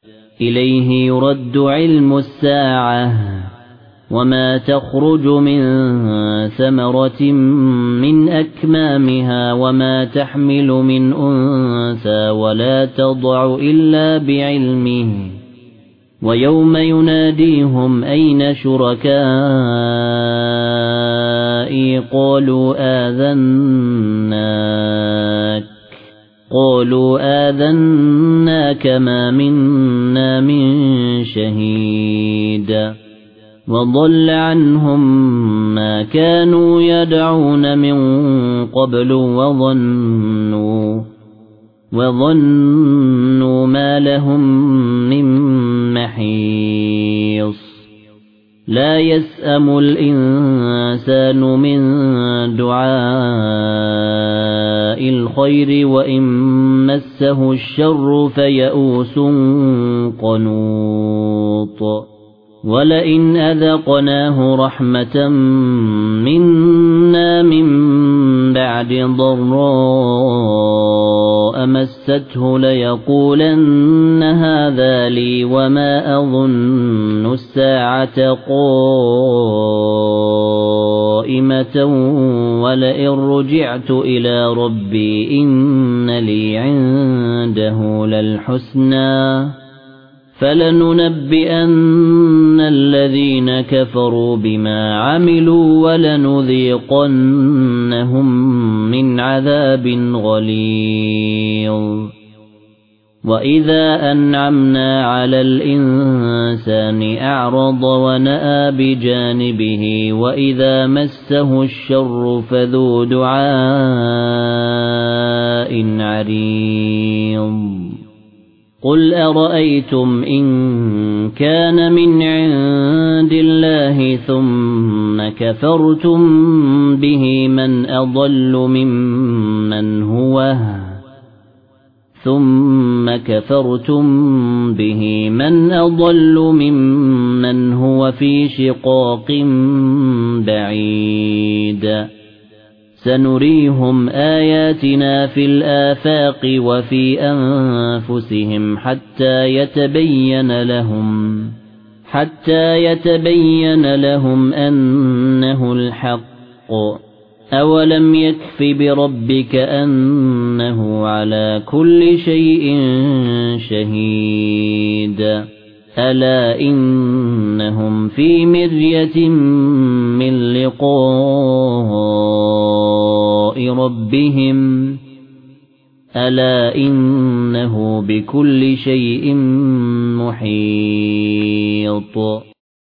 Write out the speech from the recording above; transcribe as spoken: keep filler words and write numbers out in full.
إليه يرد علم الساعة وما تخرج من ثمرة من أكمامها وما تحمل من أنثى ولا تضع إلا بعلمه ويوم يناديهم أين شركائي قالوا آذناك قالوا آذناك ما منا من شهيد وضل عنهم ما كانوا يدعون من قبل وظنوا وظنوا ما لهم من محيص لا يسأم الإنسان من دعاء الخير وإن مسه الشر فيئوس قنوط ولئن أذقناه رحمة منا من بعد ضراء مسته ليقولن هذا لي وما أظن الساعة قائمة ولئن رجعت إلى ربي إن لي عنده للحسنى فلننبئن الذين كفروا بما عملوا ولنذيقنهم من عذاب غليظ وإذا أنعمنا على الإنسان أعرض ونأى بجانبه وإذا مسه الشر فذو دعاء عريض قل أرأيتم إن كان من عند الله ثم كفرتم به من أضل ممن هو ثم كفرتم به من أضل ممن هو في شقاق بعيد سنريهم آياتنا في الآفاق وفي أنفسهم حتى يتبين لهم حتى يتبين لهم أنه الحق أولم يكف بربك أنه على كل شيء شهيد ألا إنهم في مرية من لقاء ربهم ألا إنه بكل شيء محيط